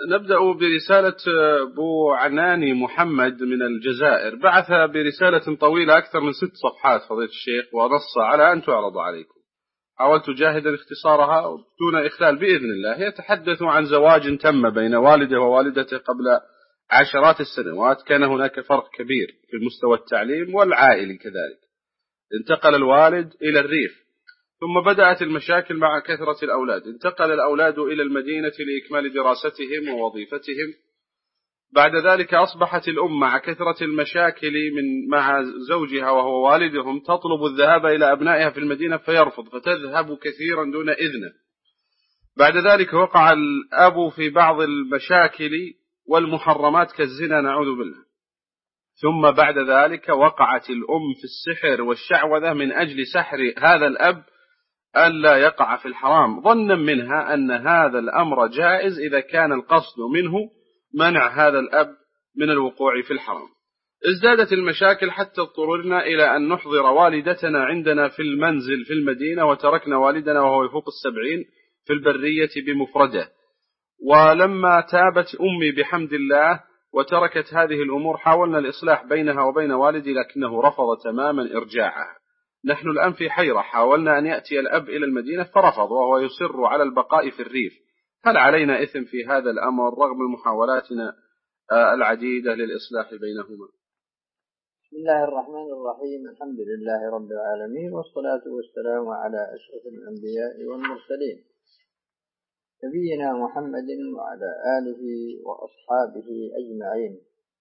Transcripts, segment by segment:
نبدأ برسالة أبو عناني محمد من الجزائر، بعث برسالة طويلة أكثر من 6 صفحات فضيلة الشيخ، ونص على أن تعرض عليكم. حاولت جاهدا اختصارها دون إخلال بإذن الله. يتحدث عن زواج تم بين والده ووالدته قبل عشرات السنوات، كان هناك فرق كبير في المستوى التعليم والعائلي كذلك. انتقل الوالد إلى الريف، ثم بدأت المشاكل مع كثرة الأولاد. انتقل الأولاد إلى المدينة لإكمال دراستهم ووظيفتهم. بعد ذلك أصبحت الأم مع كثرة المشاكل مع زوجها وهو والدهم تطلب الذهاب إلى أبنائها في المدينة فيرفض، فتذهب كثيرا دون إذنه. بعد ذلك وقع الأب في بعض المشاكل والمحرمات كالزنا نعوذ بالله. ثم بعد ذلك وقعت الأم في السحر والشعوذة من أجل سحر هذا الأب ألا يقع في الحرام، ظنا منها أن هذا الأمر جائز إذا كان القصد منه منع هذا الأب من الوقوع في الحرام. ازدادت المشاكل حتى اضطررنا إلى أن نحضر والدتنا عندنا في المنزل في المدينة، وتركنا والدنا وهو يفوق 70 في البرية بمفرده. ولما تابت أمي بحمد الله وتركت هذه الأمور، حاولنا الإصلاح بينها وبين والدي لكنه رفض تماما إرجاعها. نحن الآن في حيرة، حاولنا أن يأتي الأب إلى المدينة فرفض وهو يصر على البقاء في الريف. هل علينا إثم في هذا الأمر رغم محاولاتنا العديدة للإصلاح بينهما؟ بسم الله الرحمن الرحيم. الحمد لله رب العالمين، والصلاة والسلام على أشرف الأنبياء والمرسلين نبينا محمد وعلى آله وأصحابه أجمعين.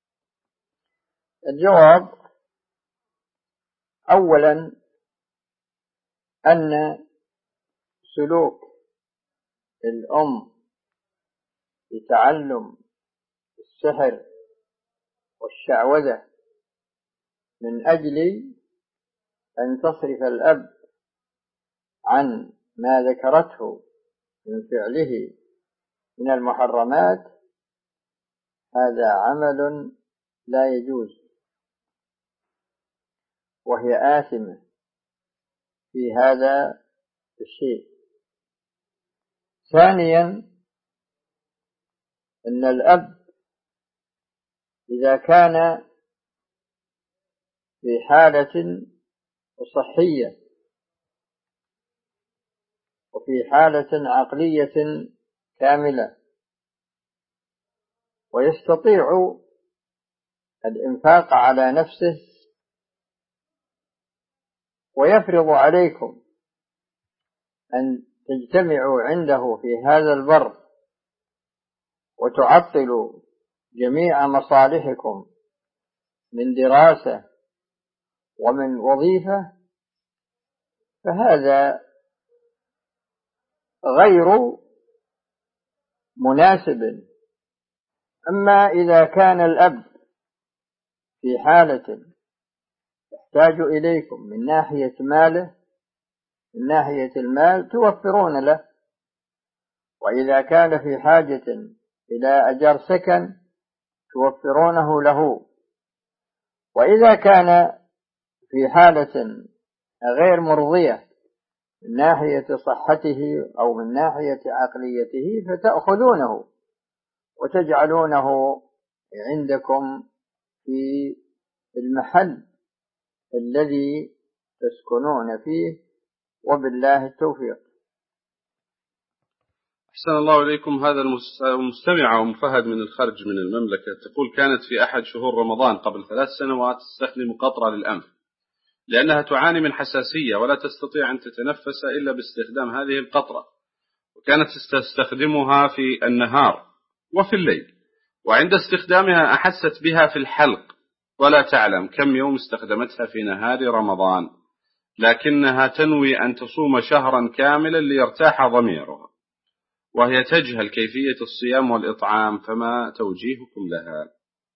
الجواب: أولا أن سلوك الأم لتعلم السحر والشعوذة من أجل أن تصرف الأب عن ما ذكرته من فعله من المحرمات، هذا عمل لا يجوز، وهي آثمة في هذا الشيء. ثانيا أن الأب إذا كان في حالة صحية وفي حالة عقلية كاملة ويستطيع الإنفاق على نفسه، ويفرض عليكم أن تجتمعوا عنده في هذا البر وتعطلوا جميع مصالحكم من دراسة ومن وظيفة، فهذا غير مناسب. أما إذا كان الأب في حالة يحتاج إليكم من ناحية ماله، من ناحية المال توفرون له، وإذا كان في حاجة إلى أجر سكن توفرونه له، وإذا كان في حالة غير مرضية من ناحية صحته أو من ناحية عقليته فتأخذونه وتجعلونه عندكم في المحل الذي تسكنون فيه، وبالله التوفيق. أحسن الله إليكم. هذا المستمع أم فهد من الخرج من المملكة تقول: كانت في أحد شهور رمضان قبل 3 سنوات تستخدم قطرة للأنف لأنها تعاني من حساسية ولا تستطيع أن تتنفس إلا باستخدام هذه القطرة، وكانت تستخدمها في النهار وفي الليل، وعند استخدامها أحست بها في الحلق ولا تعلم كم يوم استخدمتها في نهار رمضان، لكنها تنوي أن تصوم شهرا كاملا ليرتاح ضميرها، وهي تجهل كيفية الصيام والإطعام، فما توجيهكم لها؟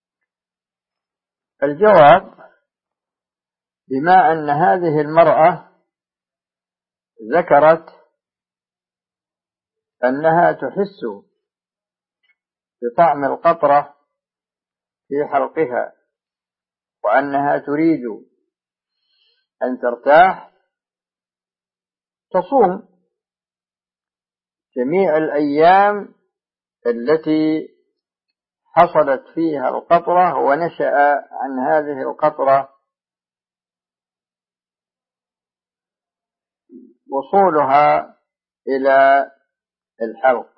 الجواب: بما أن هذه المرأة ذكرت أنها تحس بطعم القطرة في حلقها وأنها تريد أن ترتاح، تصوم جميع الأيام التي حصلت فيها القطرة ونشأ عن هذه القطرة وصولها إلى الحلق.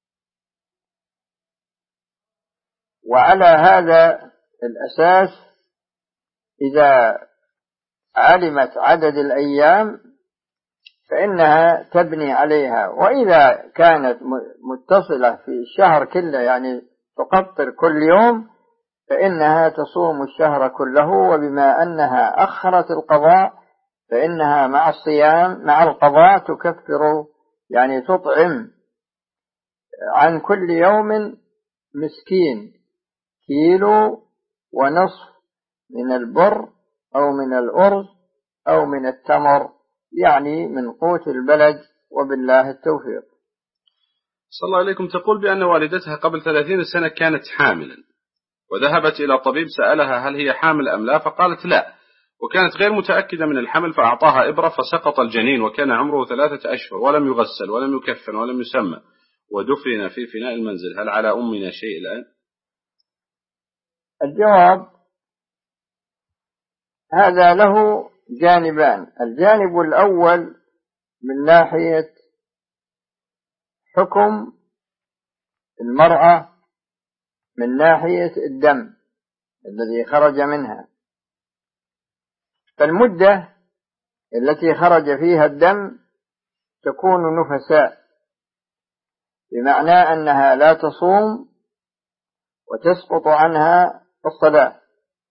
وعلى هذا الأساس إذا علمت عدد الأيام فإنها تبني عليها، وإذا كانت متصلة في الشهر كله يعني تقطر كل يوم فإنها تصوم الشهر كله، وبما أنها أخرت القضاء فإنها مع الصيام مع القضاء تكفر، يعني تطعم عن كل يوم مسكين 1.5 كيلو من البر أو من الأرز أو من التمر، يعني من قوت البلد، وبالله التوفيق. صلى الله عليكم. تقول بأن والدتها قبل 30 سنة كانت حاملا، وذهبت إلى طبيب سألها هل هي حامل أم لا، فقالت لا، وكانت غير متأكدة من الحمل، فأعطاها إبرة فسقط الجنين، وكان عمره 3 أشهر، ولم يغسل ولم يكفن ولم يسمى، ودفن في فناء المنزل. هل على أمنا شيء الآن؟ الجواب هذا له جانبان. الجانب الأول من ناحية حكم المرأة من ناحية الدم الذي خرج منها، فالمدة التي خرج فيها الدم تكون نفساء، بمعنى أنها لا تصوم وتسقط عنها الصلاة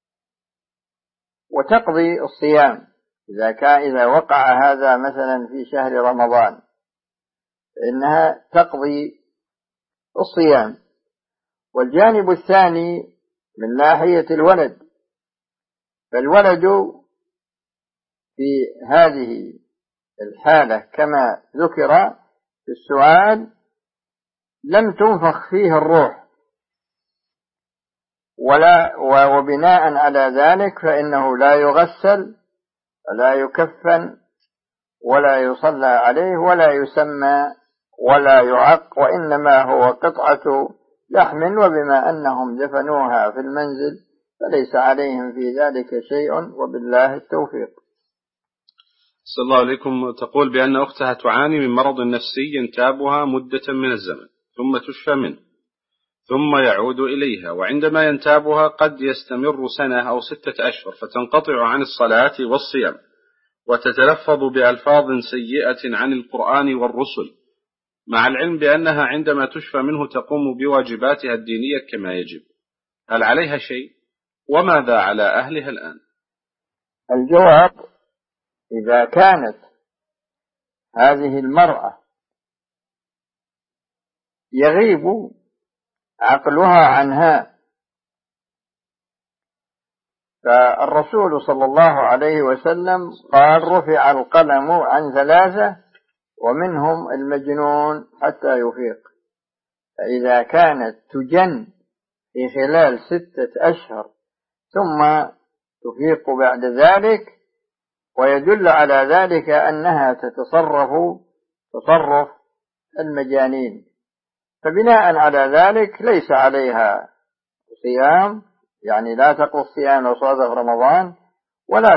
وتقضي الصيام إذا وقع هذا مثلا في شهر رمضان فإنها تقضي الصيام. والجانب الثاني من ناحية الولد، فالولد في هذه الحالة كما ذكر في السؤال لم تنفخ فيه الروح، وبناء على ذلك فإنه لا يغسل ولا يكفن ولا يصلى عليه ولا يسمى ولا يعق، وإنما هو قطعة لحم، وبما أنهم دفنوها في المنزل فليس عليهم في ذلك شيء، وبالله التوفيق. صلى الله عليكم. تقول بأن أختها تعاني من مرض نفسي ينتابها مدة من الزمن ثم تشفى منه ثم يعود إليها، وعندما ينتابها قد يستمر 1 سنة أو 6 أشهر، فتنقطع عن الصلاة والصيام وتتلفظ بألفاظ سيئة عن القرآن والرسل، مع العلم بأنها عندما تشفى منه تقوم بواجباتها الدينية كما يجب. هل عليها شيء؟ وماذا على أهلها الآن؟ الجواب: إذا كانت هذه المرأة يغيب عقلها عنها، فالرسول صلى الله عليه وسلم قال: رفع القلم عن 3 ومنهم المجنون حتى يفيق. فإذا كانت تجن في خلال 6 أشهر ثم تفيق بعد ذلك، ويدل على ذلك أنها تتصرف تصرف المجانين، فبناء على ذلك ليس عليها صيام، يعني لا تقضي الصيام لو صادف رمضان، ولا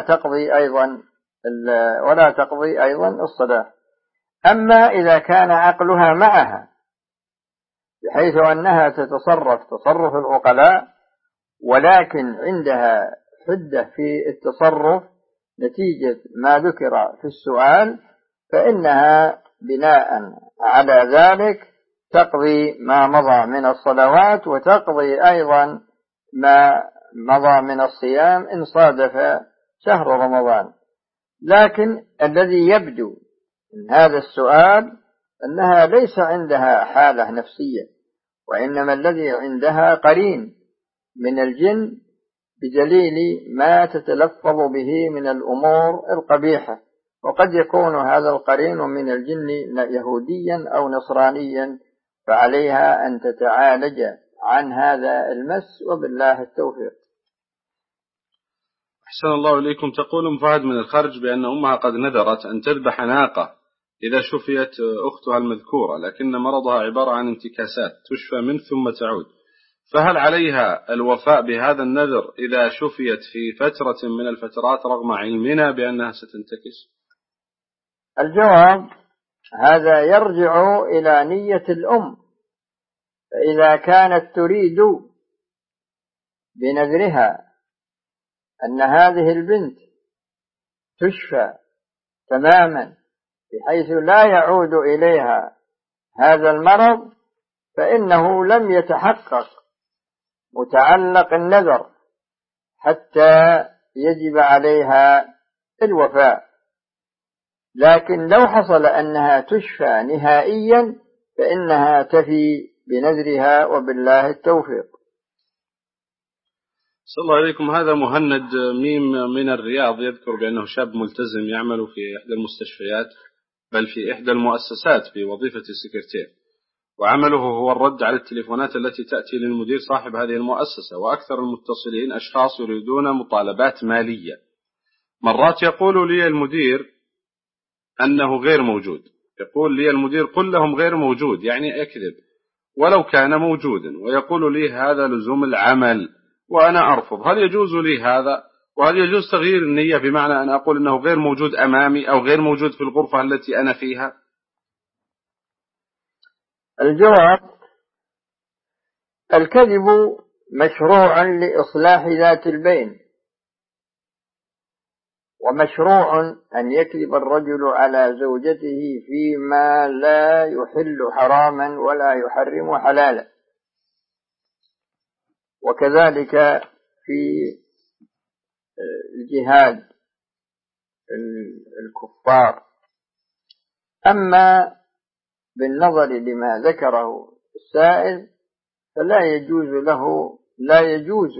تقضي أيضا الصلاة. أما إذا كان عقلها معها بحيث أنها تتصرف تصرف العقلاء، ولكن عندها حدة في التصرف نتيجة ما ذكر في السؤال، فإنها بناء على ذلك تقضي ما مضى من الصلوات، وتقضي أيضا ما مضى من الصيام إن صادف شهر رمضان. لكن الذي يبدو من هذا السؤال أنها ليس عندها حالة نفسية، وإنما الذي عندها قرين من الجن، بدليل ما تتلفظ به من الأمور القبيحة، وقد يكون هذا القرين من الجن يهوديا أو نصرانيا، فعليها أن تتعالج عن هذا المس، وبالله التوفيق. أحسن الله إليكم. تقول أم فهد من الخرج بأن أمها قد نذرت أن تذبح ناقة إذا شفيت أختها المذكورة، لكن مرضها عبارة عن انتكاسات تشفى منه ثم تعود، فهل عليها الوفاء بهذا النذر إذا شفيت في فترة من الفترات رغم علمنا بأنها ستنتكس؟ الجواب: هذا يرجع إلى نية الأم، فإذا كانت تريد بنذرها أن هذه البنت تشفى تماما بحيث لا يعود إليها هذا المرض، فإنه لم يتحقق متعلق النذر حتى يجب عليها الوفاء. لكن لو حصل أنها تشفى نهائيا فإنها تفي بنذرها، وبالله التوفيق. صلى الله عليكم. هذا مهند ميم من الرياض يذكر بأنه شاب ملتزم يعمل في إحدى المستشفيات، بل في إحدى المؤسسات بوظيفة السكرتير، وعمله هو الرد على التليفونات التي تأتي للمدير صاحب هذه المؤسسة، وأكثر المتصلين أشخاص يريدون مطالبات مالية. مرات يقول لي المدير أنه غير موجود، يقول لي المدير قل لهم غير موجود، يعني أكذب ولو كان موجودا، ويقول لي هذا لزوم العمل وأنا أرفض. هل يجوز لي هذا؟ وهل يجوز تغيير النية بمعنى أن أقول أنه غير موجود أمامي أو غير موجود في الغرفة التي أنا فيها؟ الجواب: الكذب مشروع لإصلاح ذات البين، ومشروع أن يكذب الرجل على زوجته فيما لا يحل حراما ولا يحرم حلالا، وكذلك في الجهاد الكفار. أما بالنظر لما ذكره السائل لا يجوز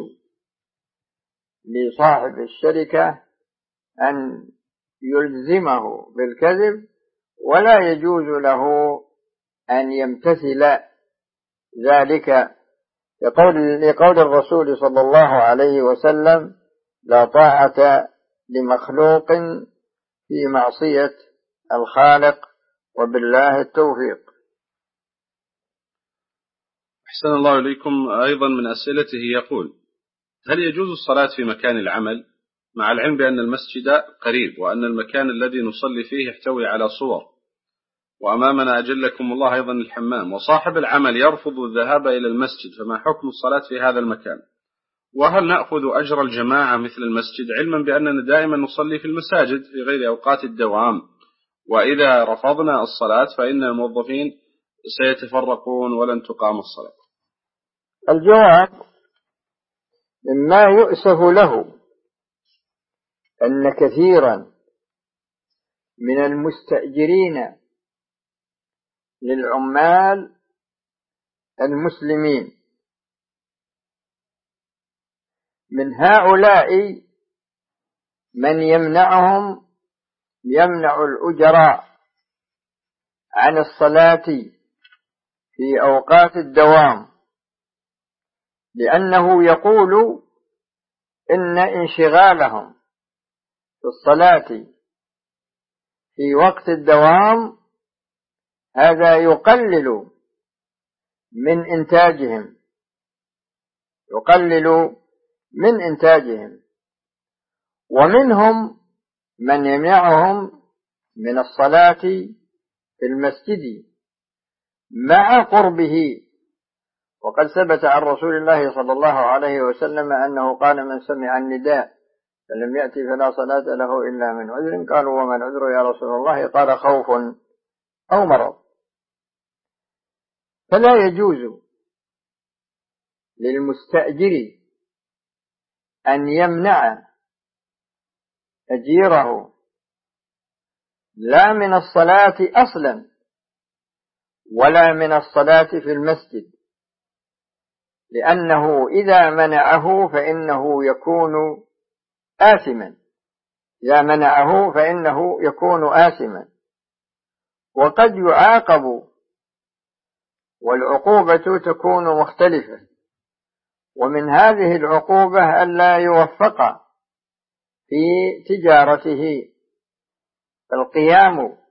لصاحب الشركة أن يلزمه بالكذب، ولا يجوز له أن يمتثل ذلك، لقول الرسول صلى الله عليه وسلم: لا طاعة لمخلوق في معصية الخالق، وبالله التوفيق. أحسن الله إليكم. أيضا من أسئلته يقول: هل يجوز الصلاة في مكان العمل مع العلم بأن المسجد قريب وأن المكان الذي نصلي فيه يحتوي على صور، وأمامنا أجلكم الله أيضا الحمام، وصاحب العمل يرفض الذهاب إلى المسجد، فما حكم الصلاة في هذا المكان؟ وهل نأخذ أجر الجماعة مثل المسجد، علما بأننا دائما نصلي في المساجد في غير أوقات الدوام، وإذا رفضنا الصلاة فإن الموظفين سيتفرقون ولن تقام الصلاة؟ الجواب: مما يؤسف له أن كثيرا من المستأجرين للعمال المسلمين من هؤلاء من يمنع الأجراء عن الصلاة في أوقات الدوام، لأنه يقول إن انشغالهم في الصلاة في وقت الدوام هذا يقلل من إنتاجهم، ومنهم من يمنعهم من الصلاة في المسجد مع قربه. وقد ثبت عن رسول الله صلى الله عليه وسلم أنه قال: من سمع النداء فلم يأتي فلا صلاة له إلا من عذر. قالوا: وما العذر يا رسول الله؟ قال: خوف أو مرض. فلا يجوز للمستأجر أن يمنع أجيره لا من الصلاة أصلا ولا من الصلاة في المسجد، لأنه إذا منعه فإنه يكون آثما، وقد يعاقب، والعقوبة تكون مختلفة، ومن هذه العقوبة ألا يوفق في تجارته. القيام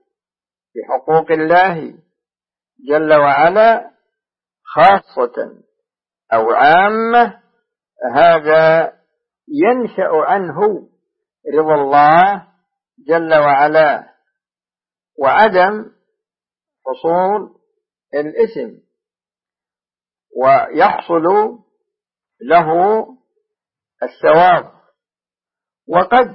بحقوق الله جل وعلا، خاصة أو عامة، هذا ينشأ عنه رضا الله جل وعلا وعدم حصول الإثم، ويحصل له الثواب. وقد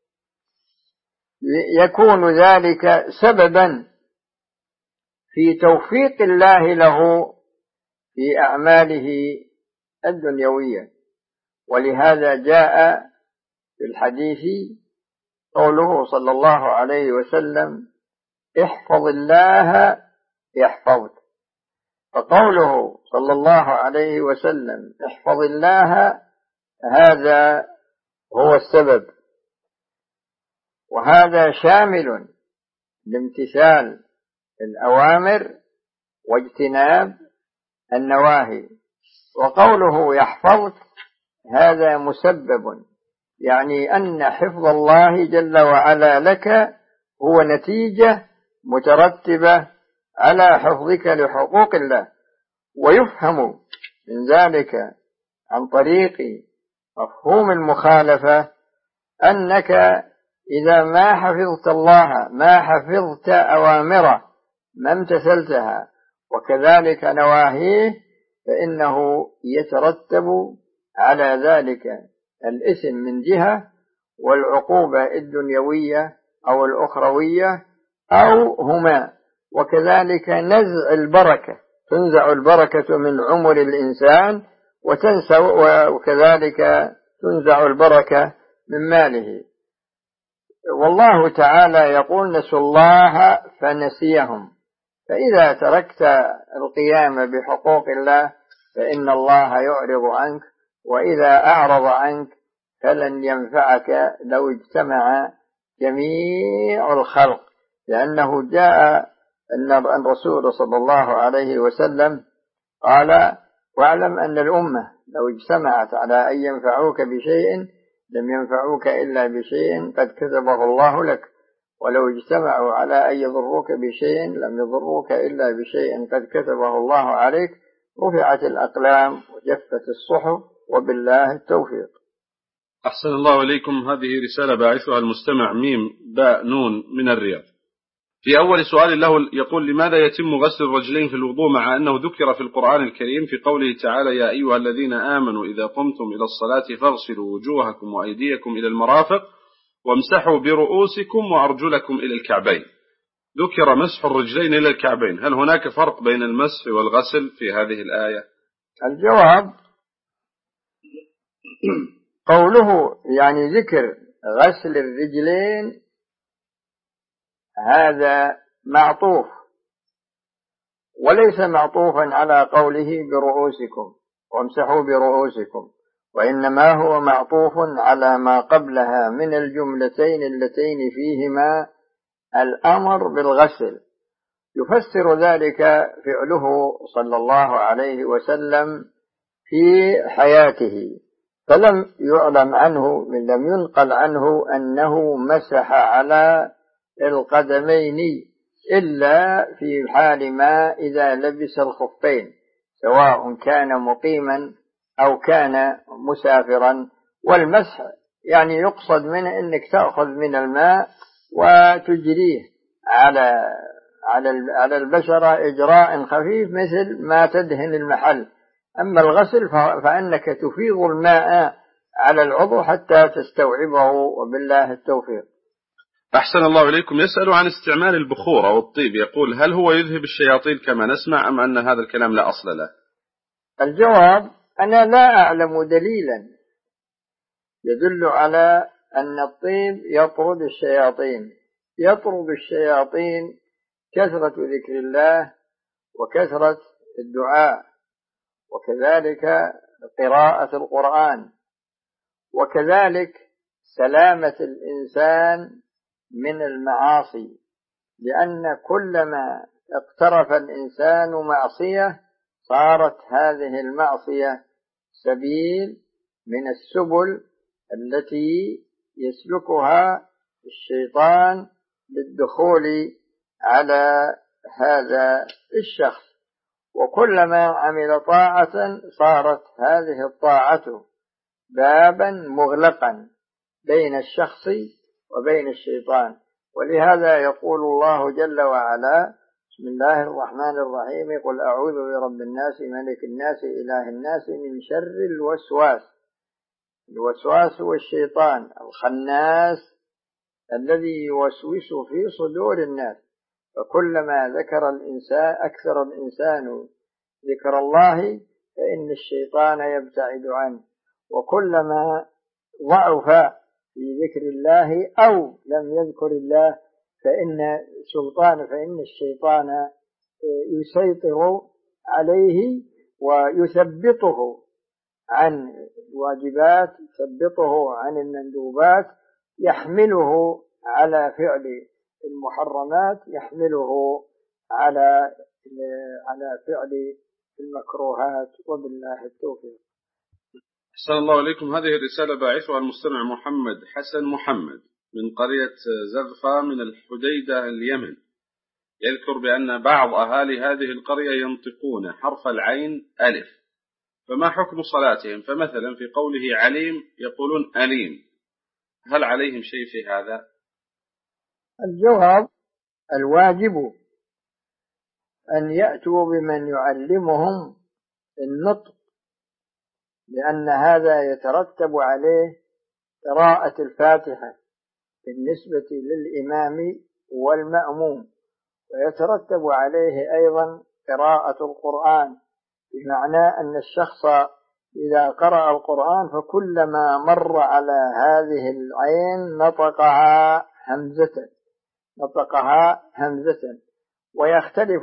يكون ذلك سببا في توفيق الله له في أعماله الدنيوية. ولهذا جاء في الحديث قوله صلى الله عليه وسلم: احفظ الله يحفظك. فقوله صلى الله عليه وسلم احفظ الله هذا هو السبب، وهذا شامل لامتثال الأوامر واجتناب النواهي. وقوله يحفظك هذا مسبب، يعني أن حفظ الله جل وعلا لك هو نتيجة مترتبة على حفظك لحقوق الله. ويفهم من ذلك عن طريق مفهوم المخالفة أنك إذا ما حفظت الله، ما حفظت أوامره، ما امتثلتها، وكذلك نواهيه، فإنه يترتب على ذلك الإثم من جهة، والعقوبة الدنيوية أو الأخروية أو هما. وكذلك نزع البركة، تنزع البركة من عمر الإنسان، وكذلك تنزع البركة من ماله. والله تعالى يقول: نسوا الله فنسيهم. فإذا تركت القيام بحقوق الله فإن الله يعرض عنك، وإذا أعرض عنك فلن ينفعك لو اجتمع جميع الخلق. لأنه جاء أن الرسول صلى الله عليه وسلم قال: واعلم أن الأمة لو اجتمعت على أن ينفعوك بشيء لم ينفعوك إلا بشيء قد كتبه الله لك، ولو اجتمعوا على أن يضروك بشيء لم يضروك إلا بشيء قد كتبه الله عليك. رفعت الأقلام وجفت الصحف، وبالله التوفيق. أحسن الله إليكم. هذه رسالة باعثها المستمع ميم باء نون من الرياض. في أول سؤال له يقول: لماذا يتم غسل الرجلين في الوضوء مع أنه ذكر في القرآن الكريم في قوله تعالى: يا أيها الذين آمنوا إذا قمتم إلى الصلاة فاغسلوا وجوهكم وأيديكم إلى المرافق وامسحوا برؤوسكم وأرجلكم إلى الكعبين. ذكر مسح الرجلين إلى الكعبين، هل هناك فرق بين المسح والغسل في هذه الآية؟ الجواب: قوله يعني ذكر غسل الرجلين هذا معطوف، وليس معطوفا على قوله برؤوسكم وامسحوا برؤوسكم، وإنما هو معطوف على ما قبلها من الجملتين اللتين فيهما الأمر بالغسل. يفسر ذلك فعله صلى الله عليه وسلم في حياته، فلم يعلم عنه، لم ينقل عنه أنه مسح على القدمين إلا في حال ما إذا لبس الخفين، سواء كان مقيما أو كان مسافرا. والمسح يعني يقصد منه أنك تأخذ من الماء وتجريه على البشرة إجراء خفيف مثل ما تدهن المحل. أما الغسل فأنك تفيض الماء على العضو حتى تستوعبه، وبالله التوفيق. أحسن الله إليكم. يسأل عن استعمال البخور أو الطيب، يقول: هل هو يذهب الشياطين كما نسمع أم أن هذا الكلام لا أصل له؟ الجواب: أنا لا أعلم دليلا يدل على أن الطيب يطرد الشياطين. يطرد الشياطين كثرة ذكر الله وكثرة الدعاء، وكذلك قراءة القرآن، وكذلك سلامة الإنسان من المعاصي، لأن كلما اقترف الإنسان معصية صارت هذه المعصية سبيل من السبل التي يسلكها الشيطان للدخول على هذا الشخص. وكلما عمل طاعة صارت هذه الطاعة بابا مغلقا بين الشخص وبين الشيطان. ولهذا يقول الله جل وعلا: بسم الله الرحمن الرحيم: قل أعوذ برب الناس ملك الناس إله الناس من شر الوسواس. الوسواس هو الشيطان الخناس الذي يوسوس في صدور الناس. فكلما أكثر الإنسان ذكر الله فإن الشيطان يبتعد عنه، وكلما ضعف في ذكر الله أو لم يذكر الله فإن الشيطان يسيطر عليه ويثبطه عن الواجبات، يثبطه عن المندوبات، يحمله على فعل المحرمات، يحمله على فعل المكروهات. وبالله التوفيق. أحسن الله إليكم. هذه الرسالة باعثها المستمع محمد حسن محمد من قرية زغفة من الحديدة اليمن، يذكر بأن بعض أهالي هذه القرية ينطقون حرف العين ألف، فما حكم صلاتهم؟ فمثلا في قوله عليم يقولون أليم، هل عليهم شيء في هذا؟ الجواب: الواجب أن يأتوا بمن يعلمهم النطق، لأن هذا يترتب عليه قراءة الفاتحة بالنسبة للإمام والمأموم، ويترتب عليه أيضا قراءة القرآن، بمعنى أن الشخص إذا قرأ القرآن فكلما مر على هذه العين نطقها همزة، ويختلف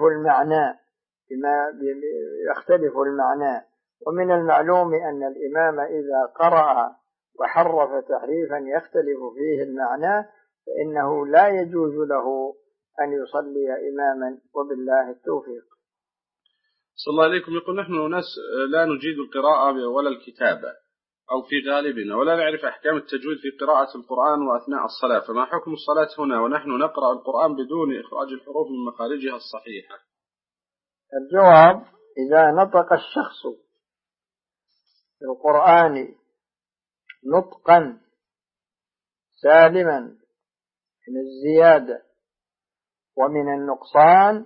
المعنى. ومن المعلوم أن الإمام إذا قرأ وحرف تحريفا يختلف فيه المعنى فإنه لا يجوز له أن يصلي إماما. وبالله التوفيق. صلى الله عليكم. يقول: نحن ناس لا نجيد القراءة ولا الكتابة أو في غالبنا، ولا نعرف أحكام التجويد في قراءة القرآن وأثناء الصلاة، فما حكم الصلاة هنا ونحن نقرأ القرآن بدون إخراج الحروف من مخارجها الصحيحة؟ الجواب: إذا نطق الشخص القرآن نطقا سالما من الزيادة ومن النقصان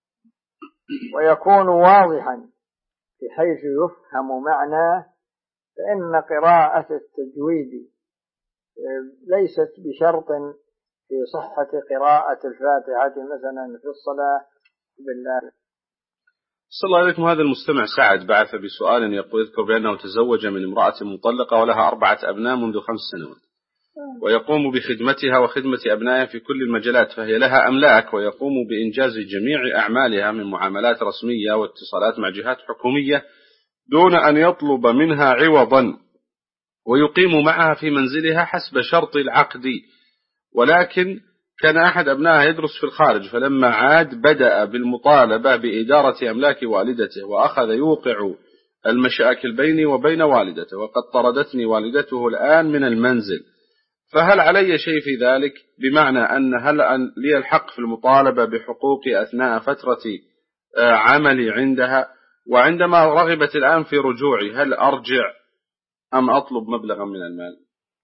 ويكون واضحا بحيث يفهم معناه، فإن قراءة التجويد ليست بشرط في صحة قراءة الفاتحة مثلا في الصلاة. بالله. صلى الله عليكم. هذا المستمع سعد بعث بسؤال يقول: يذكر بأنه تزوج من امرأة مطلقة ولها 4 أبناء منذ 5 سنوات، ويقوم بخدمتها وخدمة أبنائها في كل المجالات، فهي لها أملاك، ويقوم بإنجاز جميع أعمالها من معاملات رسمية واتصالات مع جهات حكومية دون أن يطلب منها عوضا، ويقيم معها في منزلها حسب شرط العقد، ولكن كان أحد أبنائها يدرس في الخارج، فلما عاد بدأ بالمطالبة بإدارة أملاك والدته، وأخذ يوقع المشاكل بيني وبين والدته، وقد طردتني والدته الآن من المنزل، فهل علي شيء في ذلك؟ بمعنى هل لي الحق في المطالبة بحقوقي أثناء فترة عملي عندها؟ وعندما رغبت الآن في رجوعي هل أرجع أم أطلب مبلغا من المال؟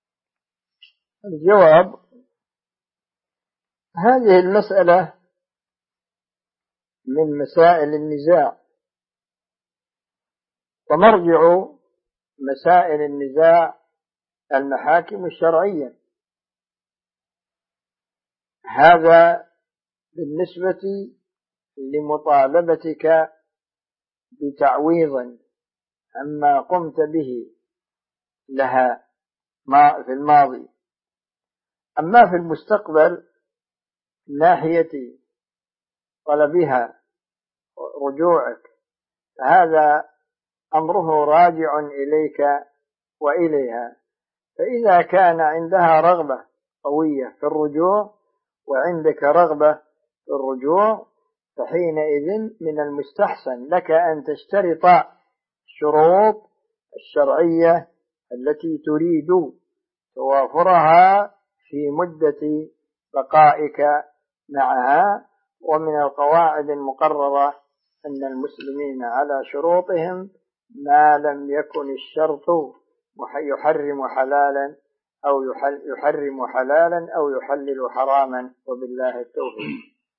الجواب: هذه المسألة من مسائل النزاع، ومرجع مسائل النزاع المحاكم الشرعية. هذا بالنسبة لمطالبتك بتعويض عما قمت به لها في الماضي. أما في المستقبل من ناحية طلبها رجوعك فهذا أمره راجع إليك وإليها، فإذا كان عندها رغبة قوية في الرجوع وعندك رغبة في الرجوع فحينئذ من المستحسن لك أن تشترط الشروط الشرعية التي تريد توافرها في مدة بقائك معها. ومن القواعد المقررة أن المسلمين على شروطهم ما لم يكن الشرط يحرم حلالا أو يحرم حلالا أو يحلل حراما، وبالله التوفيق.